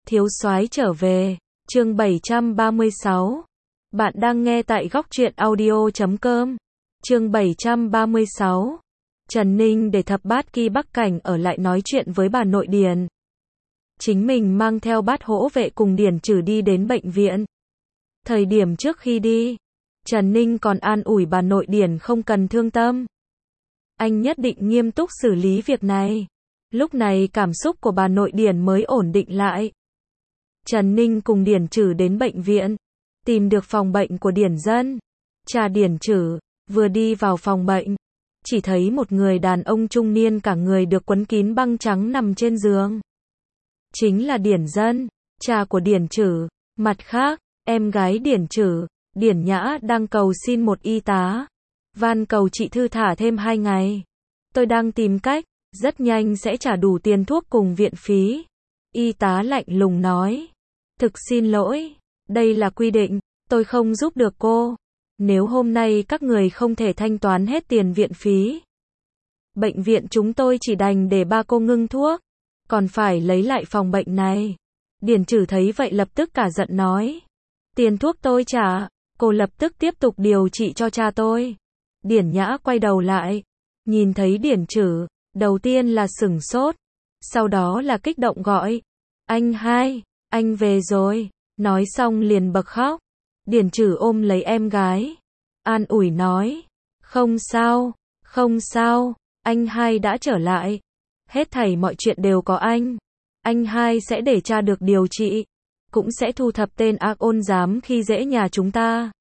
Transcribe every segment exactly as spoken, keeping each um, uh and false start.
Thiếu soái trở về, chương bảy trăm ba mươi sáu. Bạn đang nghe tại góc truyện audio chấm com. Chương bảy trăm ba mươi sáu. Trần Ninh để thập bát kỳ Bắc Cảnh ở lại nói chuyện với bà nội Điền. Chính mình mang theo bát hỗ vệ cùng Điền Trử đi đến bệnh viện. Thời điểm trước khi đi, Trần Ninh còn an ủi bà nội Điền không cần thương tâm. Anh nhất định nghiêm túc xử lý việc này. Lúc này cảm xúc của bà nội Điền mới ổn định lại. Trần Ninh cùng Điền Trử đến bệnh viện, tìm được phòng bệnh của Điền Dân. Cha Điền Trử vừa đi vào phòng bệnh, chỉ thấy một người đàn ông trung niên cả người được quấn kín băng trắng nằm trên giường. Chính là Điền Dân, cha của Điền Trử. Mặt khác, em gái Điền Trử, Điền Nhã đang cầu xin một y tá, van cầu chị thư thả thêm hai ngày. Tôi đang tìm cách, rất nhanh sẽ trả đủ tiền thuốc cùng viện phí. Y tá lạnh lùng nói. Thực xin lỗi, đây là quy định, tôi không giúp được cô. Nếu hôm nay các người không thể thanh toán hết tiền viện phí, bệnh viện chúng tôi chỉ đành để ba cô ngưng thuốc, còn phải lấy lại phòng bệnh này. Điền Trử thấy vậy lập tức cả giận nói. Tiền thuốc tôi trả, cô lập tức tiếp tục điều trị cho cha tôi. Điền Nhã quay đầu lại, nhìn thấy Điền Trử, đầu tiên là sửng sốt, sau đó là kích động gọi. Anh hai, anh về rồi, nói xong liền bật khóc. Điền Trử ôm lấy em gái, an ủi nói. Không sao, không sao, anh hai đã trở lại. Hết thảy mọi chuyện đều có anh. Anh hai sẽ để cha được điều trị, cũng sẽ thu thập tên ác ôn dám khi dễ nhà chúng ta.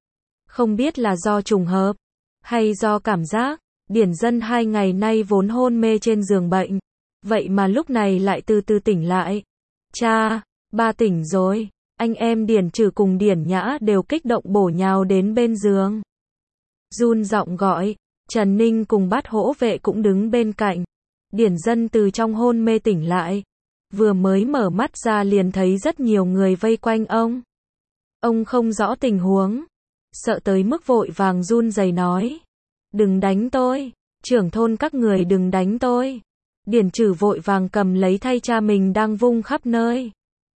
Không biết là do trùng hợp, hay do cảm giác, Điền Dân hai ngày nay vốn hôn mê trên giường bệnh, vậy mà lúc này lại từ từ tỉnh lại. Cha, ba tỉnh rồi. Anh em Điền Trử cùng Điền Nhã đều kích động bổ nhào đến bên giường, run giọng gọi. Trần Ninh cùng bát hỗ vệ cũng đứng bên cạnh. Điền Dân từ trong hôn mê tỉnh lại, vừa mới mở mắt ra liền thấy rất nhiều người vây quanh ông. Ông không rõ tình huống, sợ tới mức vội vàng run rẩy nói. Đừng đánh tôi, trưởng thôn các người đừng đánh tôi. Điền Trử vội vàng cầm lấy thay cha mình đang vung khắp nơi.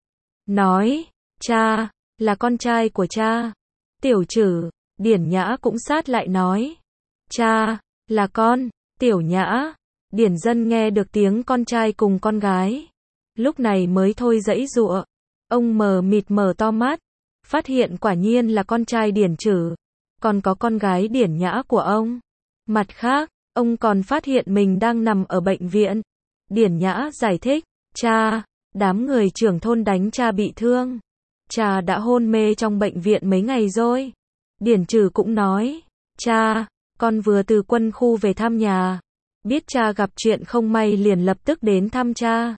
Nói, cha, là con trai của cha. Tiểu Trử, Điền Nhã cũng sát lại nói. Cha, là con, Tiểu Nhã. Điền Dân nghe được tiếng con trai cùng con gái, lúc này mới thôi giãy giụa. Ông mờ mịt mở to mắt, phát hiện quả nhiên là con trai Điền Trử, còn có con gái Điền Nhã của ông. Mặt khác, ông còn phát hiện mình đang nằm ở bệnh viện. Điền Nhã giải thích, cha, đám người trưởng thôn đánh cha bị thương. Cha đã hôn mê trong bệnh viện mấy ngày rồi. Điền Trử cũng nói, cha, con vừa từ quân khu về thăm nhà. Biết cha gặp chuyện không may liền lập tức đến thăm cha.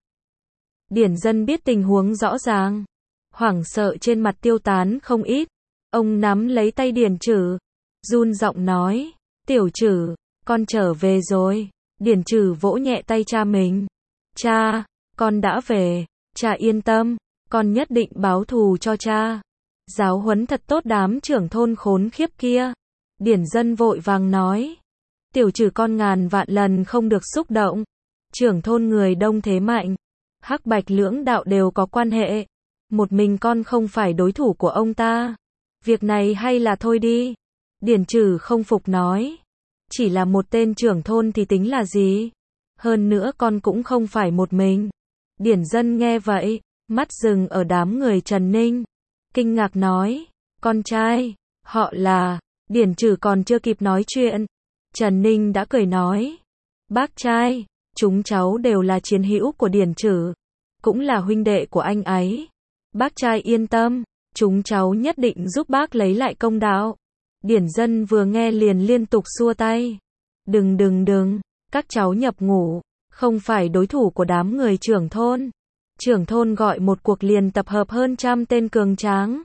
Điền Dân biết tình huống rõ ràng, hoảng sợ trên mặt tiêu tán không ít. Ông nắm lấy tay Điền Trử, run giọng nói, Tiểu Trử, con trở về rồi. Điền Trử vỗ nhẹ tay cha mình. Cha, con đã về, cha yên tâm, con nhất định báo thù cho cha. Giáo huấn thật tốt đám trưởng thôn khốn khiếp kia. Điền Dân vội vàng nói. Tiểu Trử con ngàn vạn lần không được xúc động. Trưởng thôn người đông thế mạnh, hắc bạch lưỡng đạo đều có quan hệ. Một mình con không phải đối thủ của ông ta. Việc này hay là thôi đi. Điền Trử không phục nói. Chỉ là một tên trưởng thôn thì tính là gì? Hơn nữa con cũng không phải một mình. Điền Dân nghe vậy, mắt dừng ở đám người Trần Ninh, kinh ngạc nói. Con trai, họ là... Điền Trử còn chưa kịp nói chuyện, Trần Ninh đã cười nói. Bác trai, chúng cháu đều là chiến hữu của Điền Trử, cũng là huynh đệ của anh ấy. Bác trai yên tâm, chúng cháu nhất định giúp bác lấy lại công đạo. Điền Dân vừa nghe liền liên tục xua tay. Đừng đừng đừng, các cháu nhập ngũ, không phải đối thủ của đám người trưởng thôn. Trưởng thôn gọi một cuộc liền tập hợp hơn trăm tên cường tráng.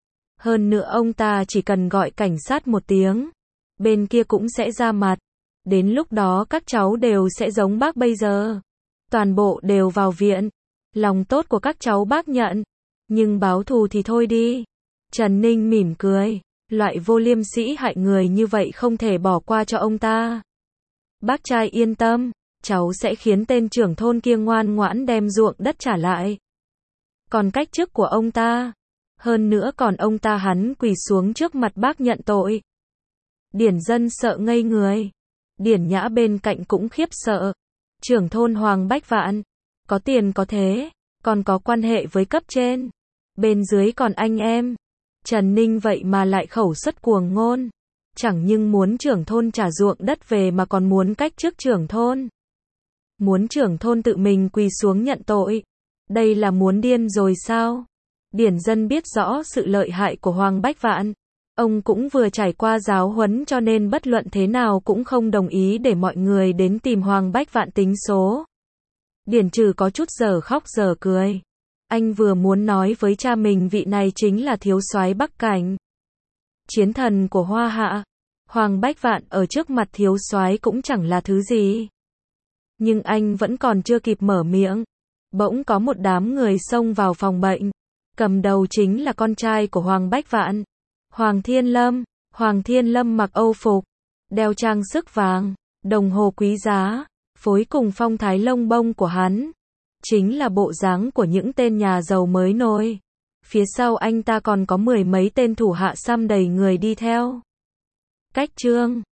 Hơn nữa ông ta chỉ cần gọi cảnh sát một tiếng, bên kia cũng sẽ ra mặt. Đến lúc đó các cháu đều sẽ giống bác bây giờ. Toàn bộ đều vào viện. Lòng tốt của các cháu bác nhận. Nhưng báo thù thì thôi đi. Trần Ninh mỉm cười. Loại vô liêm sĩ hại người như vậy không thể bỏ qua cho ông ta. Bác trai yên tâm, cháu sẽ khiến tên trưởng thôn kia ngoan ngoãn đem ruộng đất trả lại. còn cách chức của ông ta. Hơn nữa còn ông ta hắn quỳ xuống trước mặt bác nhận tội. Điển Dân sợ ngây người. Điển Nhã bên cạnh cũng khiếp sợ. Trưởng thôn Hoàng Bách Vạn, có tiền có thế, còn có quan hệ với cấp trên. Bên dưới còn anh em. Trần Ninh vậy mà lại khẩu xuất cuồng ngôn. Chẳng nhưng muốn trưởng thôn trả ruộng đất về mà còn muốn cách chức trưởng thôn. Muốn trưởng thôn tự mình quỳ xuống nhận tội. Đây là muốn điên rồi sao? Điển Dân biết rõ sự lợi hại của Hoàng Bách Vạn. Ông cũng vừa trải qua giáo huấn cho nên bất luận thế nào cũng không đồng ý để mọi người đến tìm Hoàng Bách Vạn tính số. Điển Trừ có chút giờ khóc giờ cười. Anh vừa muốn nói với cha mình vị này chính là thiếu soái Bắc Cảnh, chiến thần của Hoa Hạ. Hoàng Bách Vạn ở trước mặt thiếu soái cũng chẳng là thứ gì. Nhưng anh vẫn còn chưa kịp mở miệng. Bỗng có một đám người xông vào phòng bệnh. Cầm đầu chính là con trai của Hoàng Bách Vạn, Hoàng Thiên Lâm. Hoàng Thiên Lâm mặc âu phục, đeo trang sức vàng, đồng hồ quý giá, phối cùng phong thái lông bông của hắn. Chính là bộ dáng của những tên nhà giàu mới nổi. Phía sau anh ta còn có mười mấy tên thủ hạ xăm đầy người đi theo. Cách Trương